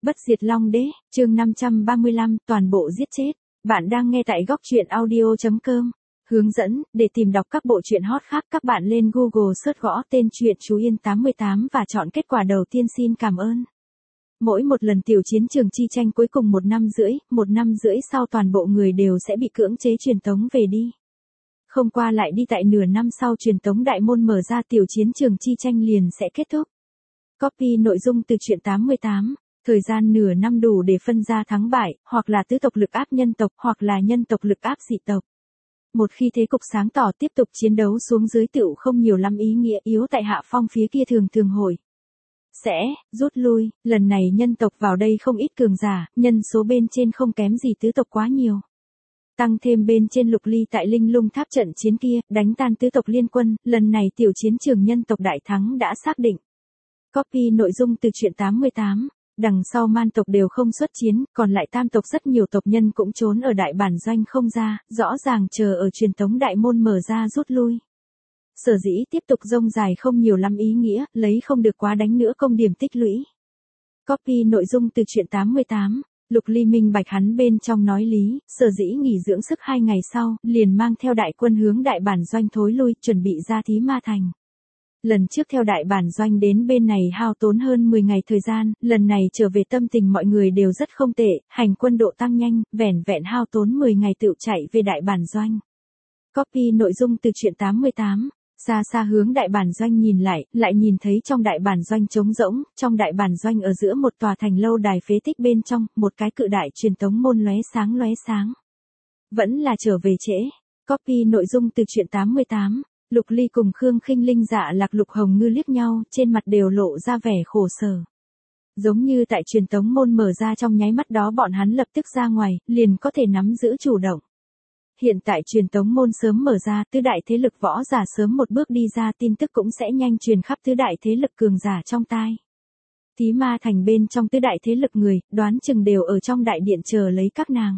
Bất diệt Long Đế, chương 535, toàn bộ giết chết. Bạn đang nghe tại góc truyện audio.com. Hướng dẫn, để tìm đọc các bộ truyện hot khác các bạn lên Google search gõ tên truyện Chú Yên 88 và chọn kết quả đầu tiên. Xin cảm ơn. Mỗi một lần tiểu chiến trường chi tranh cuối cùng 1 năm rưỡi sau toàn bộ người đều sẽ bị cưỡng chế truyền tống về đi. Không qua lại đi tại nửa năm sau truyền tống đại môn mở ra tiểu chiến trường chi tranh liền sẽ kết thúc. Copy nội dung từ truyện 88. Thời gian nửa năm đủ để phân ra thắng bại, hoặc là tứ tộc lực áp nhân tộc, hoặc là nhân tộc lực áp dị tộc. Một khi thế cục sáng tỏ tiếp tục chiến đấu xuống dưới tựu không nhiều lắm ý nghĩa, yếu tại hạ phong phía kia thường hồi sẽ rút lui. Lần này nhân tộc vào đây không ít cường giả, nhân số bên trên không kém gì tứ tộc quá nhiều. Tăng thêm bên trên Lục Ly tại Linh Lung Tháp trận chiến kia, đánh tan tứ tộc liên quân, lần này tiểu chiến trường nhân tộc đại thắng đã xác định. Copy nội dung từ truyện 88. Đằng sau man tộc đều không xuất chiến, còn lại tam tộc rất nhiều tộc nhân cũng trốn ở đại bản doanh không ra, rõ ràng chờ ở truyền tống đại môn mở ra rút lui. Sở dĩ tiếp tục rông dài không nhiều lắm ý nghĩa, lấy không được quá đánh nữa công điểm tích lũy. Copy nội dung từ truyện 88. Lục Ly minh bạch hắn bên trong nói lý, sở dĩ nghỉ dưỡng sức 2 ngày sau, liền mang theo đại quân hướng đại bản doanh thối lui, chuẩn bị ra Thí Ma Thành. Lần trước theo đại bản doanh đến bên này hao tốn hơn 10 ngày thời gian, lần này trở về tâm tình mọi người đều rất không tệ, hành quân độ tăng nhanh, vẻn vẹn hao tốn 10 ngày tựu chạy về đại bản doanh. Copy nội dung từ truyện 88. Xa xa hướng đại bản doanh nhìn lại nhìn thấy trong đại bản doanh trống rỗng, trong đại bản doanh ở giữa một tòa thành lâu đài phế tích bên trong, một cái cự đại truyền tống môn lóe sáng. Vẫn là trở về trễ. Copy nội dung từ truyện 88. Lục Ly cùng Khương Khinh Linh Dạ Lạc Lục Hồng Ngư liếc nhau, trên mặt đều lộ ra vẻ khổ sở. Giống như tại truyền tống môn mở ra trong nháy mắt đó bọn hắn lập tức ra ngoài, liền có thể nắm giữ chủ động. Hiện tại truyền tống môn sớm mở ra, tứ đại thế lực võ giả sớm một bước đi ra, tin tức cũng sẽ nhanh truyền khắp tứ đại thế lực cường giả trong tai. Thí Ma Thành bên trong tứ đại thế lực người, đoán chừng đều ở trong đại điện chờ lấy các nàng.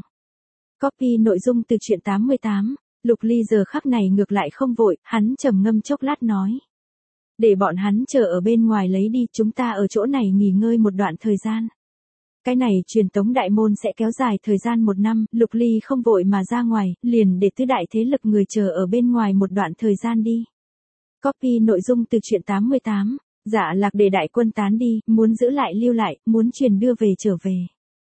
Copy nội dung từ truyện 88. Lục Ly giờ khắc này ngược lại không vội, hắn trầm ngâm chốc lát nói. Để bọn hắn chờ ở bên ngoài lấy đi, chúng ta ở chỗ này nghỉ ngơi một đoạn thời gian. Cái này truyền tống đại môn sẽ kéo dài thời gian 1 năm, Lục Ly không vội mà ra ngoài, liền để tứ đại thế lực người chờ ở bên ngoài một đoạn thời gian đi. Copy nội dung từ truyện 88. Dạ Lạc để đại quân tán đi, muốn giữ lại lưu lại, muốn truyền đưa về trở về.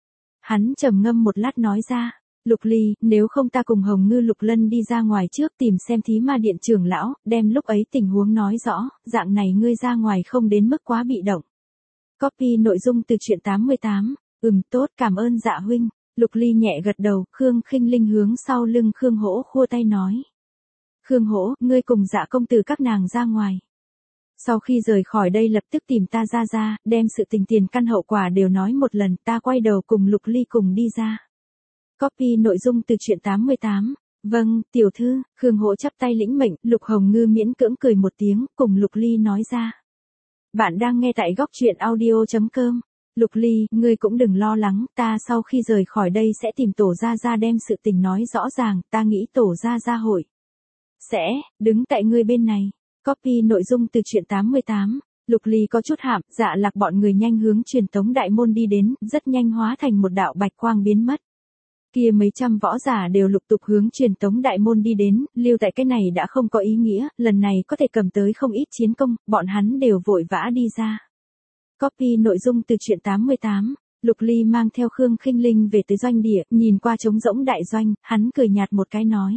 Hắn trầm ngâm một lát nói ra. Lục Ly, nếu không ta cùng Hồng Ngư Lục Lân đi ra ngoài trước tìm xem Thí Ma Điện trưởng lão, đem lúc ấy tình huống nói rõ, dạng này ngươi ra ngoài không đến mức quá bị động. Copy nội dung từ truyện 88. Tốt, cảm ơn Dạ huynh. Lục Ly nhẹ gật đầu, Khương Khinh Linh hướng sau lưng Khương Hỗ khua tay nói. Khương Hỗ, ngươi cùng Dạ công tử các nàng ra ngoài. Sau khi rời khỏi đây lập tức tìm ta ra, đem sự tình tiền căn hậu quả đều nói một lần, ta quay đầu cùng Lục Ly cùng đi ra. Copy nội dung từ truyện 88. Vâng, tiểu thư, Khương Hỗ chắp tay lĩnh mệnh, Lục Hồng Ngư miễn cưỡng cười một tiếng, cùng Lục Ly nói ra. Bạn đang nghe tại góc truyện audio.com. Lục Ly, ngươi cũng đừng lo lắng, ta sau khi rời khỏi đây sẽ tìm tổ ra đem sự tình nói rõ ràng, ta nghĩ tổ ra hội. Sẽ, đứng tại ngươi bên này. Copy nội dung từ truyện 88. Lục Ly có chút hạm, Dạ Lạc bọn người nhanh hướng truyền tống đại môn đi đến, rất nhanh hóa thành một đạo bạch quang biến mất. Kia mấy trăm võ giả đều lục tục hướng truyền tống đại môn đi đến, lưu tại cái này đã không có ý nghĩa, lần này có thể cầm tới không ít chiến công, bọn hắn đều vội vã đi ra. Copy nội dung từ truyện 88. Lục Ly mang theo Khương Khinh Linh về tới doanh địa, nhìn qua trống rỗng đại doanh, hắn cười nhạt một cái nói.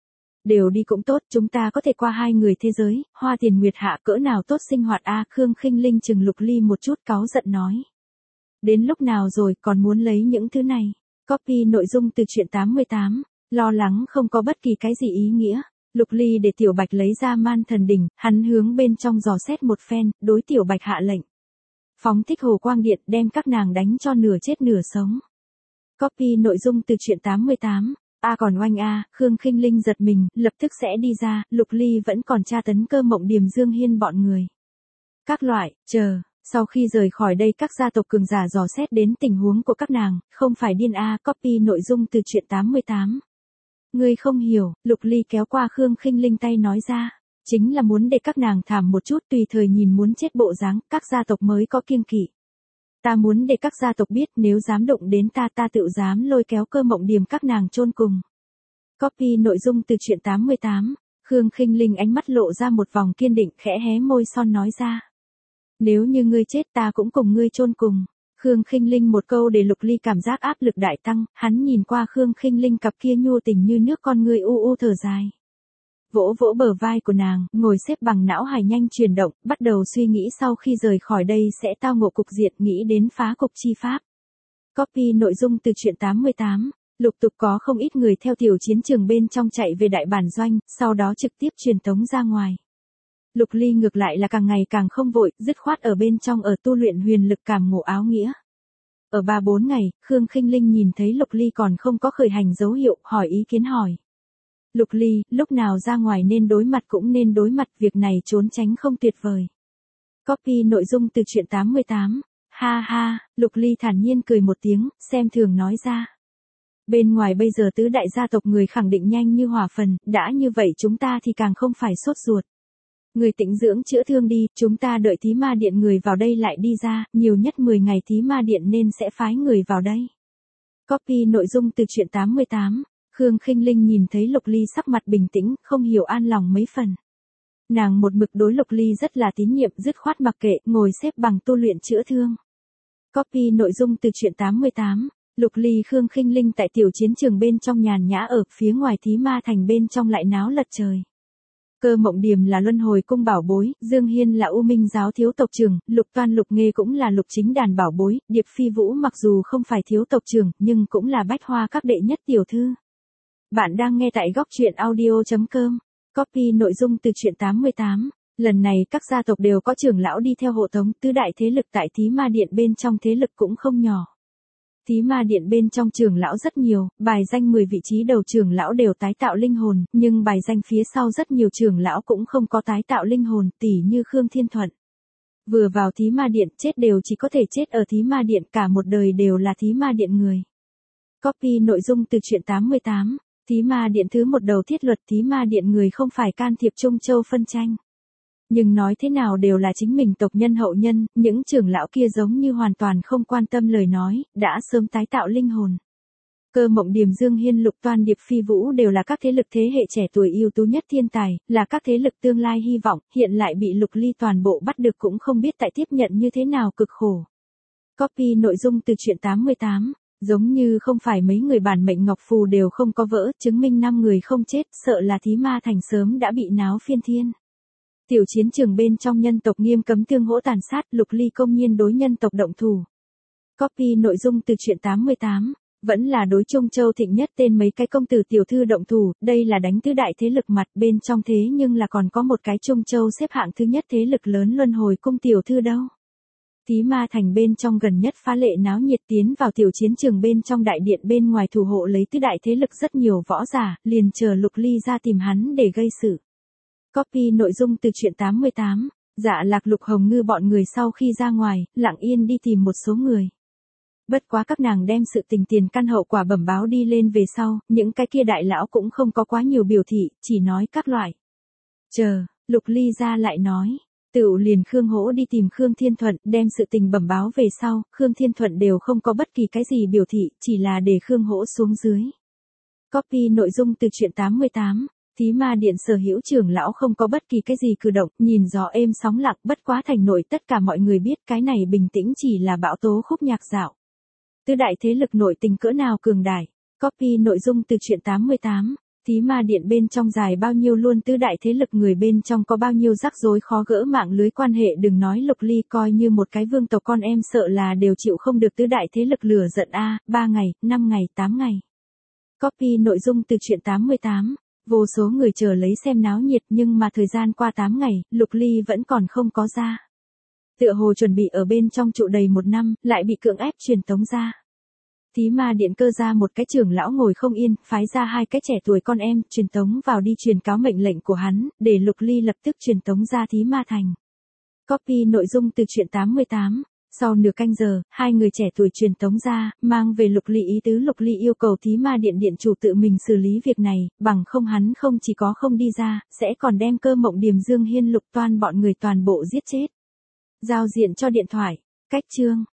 Đều đi cũng tốt, chúng ta có thể qua 2 người thế giới, Hoa Tiền Nguyệt Hạ cỡ nào tốt sinh hoạt a. Khương Khinh Linh chừng Lục Ly một chút cáu giận nói. Đến lúc nào rồi, còn muốn lấy những thứ này. Copy nội dung từ truyện 88. Lo lắng không có bất kỳ cái gì ý nghĩa. Lục Ly để Tiểu Bạch lấy ra Man Thần Đỉnh, hắn hướng bên trong dò xét một phen, đối Tiểu Bạch hạ lệnh. Phóng thích hồ quang điện đem các nàng đánh cho nửa chết nửa sống. Copy nội dung từ truyện 88. Còn oanh Khương Khinh Linh giật mình, lập tức sẽ đi ra, Lục Ly vẫn còn tra tấn Cơ Mộng Điềm Dương Hiên bọn người. Các loại, chờ. Sau khi rời khỏi đây các gia tộc cường giả dò xét đến tình huống của các nàng, không phải điên Copy nội dung từ truyện 88. Ngươi không hiểu, Lục Ly kéo qua Khương Khinh Linh tay nói ra. Chính là muốn để các nàng thảm một chút tùy thời nhìn muốn chết bộ dáng, các gia tộc mới có kiêng kỵ. Ta muốn để các gia tộc biết nếu dám động đến ta tự dám lôi kéo Cơ Mộng Điềm các nàng chôn cùng. Copy nội dung từ truyện 88. Khương Khinh Linh ánh mắt lộ ra một vòng kiên định, khẽ hé môi son nói ra. Nếu như ngươi chết ta cũng cùng ngươi chôn cùng. Khương Khinh Linh một câu để Lục Ly cảm giác áp lực đại tăng, hắn nhìn qua Khương Khinh Linh cặp kia nhu tình như nước con ngươi u u thở dài. Vỗ vỗ bờ vai của nàng, ngồi xếp bằng não hải nhanh chuyển động, bắt đầu suy nghĩ sau khi rời khỏi đây sẽ tao ngộ cục diện, nghĩ đến phá cục chi pháp. Copy nội dung từ truyện 88. Lục tục có không ít người theo tiểu chiến trường bên trong chạy về đại bản doanh, sau đó trực tiếp truyền tống ra ngoài. Lục Ly ngược lại là càng ngày càng không vội, dứt khoát ở bên trong ở tu luyện huyền lực cảm ngộ áo nghĩa. Ở 3-4 ngày, Khương Khinh Linh nhìn thấy Lục Ly còn không có khởi hành dấu hiệu, hỏi ý kiến hỏi. Lục Ly, lúc nào ra ngoài nên đối mặt cũng nên đối mặt, việc này trốn tránh không tuyệt vời. Copy nội dung từ truyện 88. Ha ha, Lục Ly thản nhiên cười một tiếng, xem thường nói ra. Bên ngoài bây giờ tứ đại gia tộc người khẳng định nhanh như hỏa phần, đã như vậy chúng ta thì càng không phải sốt ruột. Người tĩnh dưỡng chữa thương đi, chúng ta đợi Thí Ma Điện người vào đây lại đi ra, nhiều nhất 10 ngày Thí Ma Điện nên sẽ phái người vào đây. Copy nội dung từ truyện 88. Khương Khinh Linh nhìn thấy Lục Ly sắc mặt bình tĩnh, không hiểu an lòng mấy phần. Nàng một mực đối Lục Ly rất là tín nhiệm, dứt khoát mặc kệ, ngồi xếp bằng tu luyện chữa thương. Copy nội dung từ truyện 88. Lục Ly Khương Khinh Linh tại tiểu chiến trường bên trong nhàn nhã, ở phía ngoài Thí Ma Thành bên trong lại náo lật trời. Cơ Mộng Điềm là luân hồi cung bảo bối, Dương Hiên là U Minh giáo thiếu tộc trưởng, Lục Toan Lục Nghê cũng là lục chính đàn bảo bối, Điệp Phi Vũ mặc dù không phải thiếu tộc trưởng, nhưng cũng là bách hoa các đệ nhất tiểu thư. Bạn đang nghe tại góc truyện audio.com. Copy nội dung từ truyện 88. Lần này các gia tộc đều có trưởng lão đi theo hộ tống, tứ đại thế lực tại Thí Ma Điện bên trong thế lực cũng không nhỏ. Thí Ma Điện bên trong trưởng lão rất nhiều, bài danh 10 vị trí đầu trưởng lão đều tái tạo linh hồn, nhưng bài danh phía sau rất nhiều trưởng lão cũng không có tái tạo linh hồn, tỉ như Khương Thiên Thuận. Vừa vào Thí Ma Điện chết đều chỉ có thể chết ở Thí Ma Điện, cả một đời đều là Thí Ma Điện người. Copy nội dung từ truyện 88. Thí Ma Điện thứ một đầu thiết luật, Thí Ma Điện người không phải can thiệp Trung Châu phân tranh. Nhưng nói thế nào đều là chính mình tộc nhân hậu nhân, những trưởng lão kia giống như hoàn toàn không quan tâm lời nói, đã sớm tái tạo linh hồn. Cơ Mộng Điềm, Dương Hiên, Lục Toan, Điệp Phi Vũ đều là các thế lực thế hệ trẻ tuổi ưu tú nhất thiên tài, là các thế lực tương lai hy vọng, hiện lại bị Lục Ly toàn bộ bắt được cũng không biết tại tiếp nhận như thế nào, cực khổ. Copy nội dung từ truyện 88. Giống như không phải mấy người bản mệnh ngọc phù đều không có vỡ, chứng minh 5 người không chết, sợ là Thí Ma Thành sớm đã bị náo phiên thiên. Tiểu chiến trường bên trong nhân tộc nghiêm cấm tương hỗ tàn sát, Lục Ly công nhiên đối nhân tộc động thủ. Copy nội dung từ truyện 88. Vẫn là đối Trung Châu thịnh nhất tên mấy cái công tử tiểu thư động thủ, đây là đánh tứ đại thế lực mặt, bên trong thế nhưng là còn có một cái Trung Châu xếp hạng thứ nhất thế lực lớn luân hồi cung tiểu thư đâu. Thí Ma Thành bên trong gần nhất phá lệ náo nhiệt, tiến vào tiểu chiến trường bên trong đại điện bên ngoài thủ hộ lấy tứ đại thế lực rất nhiều võ giả, liền chờ Lục Ly ra tìm hắn để gây sự. Copy nội dung từ truyện 88. Dạ Lạc, Lục Hồng Ngư bọn người sau khi ra ngoài, lặng yên đi tìm một số người. Bất quá các nàng đem sự tình tiền căn hậu quả bẩm báo đi lên về sau, những cái kia đại lão cũng không có quá nhiều biểu thị, chỉ nói các loại. Chờ, Lục Ly ra lại nói. Tựu liền Khương Hỗ đi tìm Khương Thiên Thuận, đem sự tình bẩm báo về sau, Khương Thiên Thuận đều không có bất kỳ cái gì biểu thị, chỉ là để Khương Hỗ xuống dưới. Copy nội dung từ truyện 88. Thí Ma Điện sở hữu trưởng lão không có bất kỳ cái gì cử động, nhìn gió êm sóng lặng, bất quá thành nội tất cả mọi người biết cái này bình tĩnh chỉ là bão tố khúc nhạc dạo. Tứ đại thế lực nội tình cỡ nào cường đại. Copy nội dung từ truyện 88. Thí Ma Điện bên trong dài bao nhiêu luôn, tứ đại thế lực người bên trong có bao nhiêu rắc rối khó gỡ, mạng lưới quan hệ đừng nói Lục Ly coi như một cái vương tộc con em sợ là đều chịu không được tứ đại thế lực lửa giận a, 3 ngày, 5 ngày, 8 ngày. Copy nội dung từ truyện 88. Vô số người chờ lấy xem náo nhiệt, nhưng mà thời gian qua 8 ngày, Lục Ly vẫn còn không có ra. Tựa hồ chuẩn bị ở bên trong trụ đầy 1 năm, lại bị cưỡng ép truyền tống ra. Thí Ma Điện cơ ra một cái trưởng lão ngồi không yên, phái ra 2 cái trẻ tuổi con em, truyền tống vào đi truyền cáo mệnh lệnh của hắn, để Lục Ly lập tức truyền tống ra Thí Ma Thành. Copy nội dung từ truyện 88. Sau nửa canh giờ, 2 người trẻ tuổi truyền tống ra, mang về Lục Ly ý tứ. Lục Ly yêu cầu Thí Ma Điện điện chủ tự mình xử lý việc này, bằng không hắn không chỉ có không đi ra, sẽ còn đem Cơ Mộng Điềm, Dương Hiên, Lục Toan bọn người toàn bộ giết chết. Giao diện cho điện thoại. Cách chương.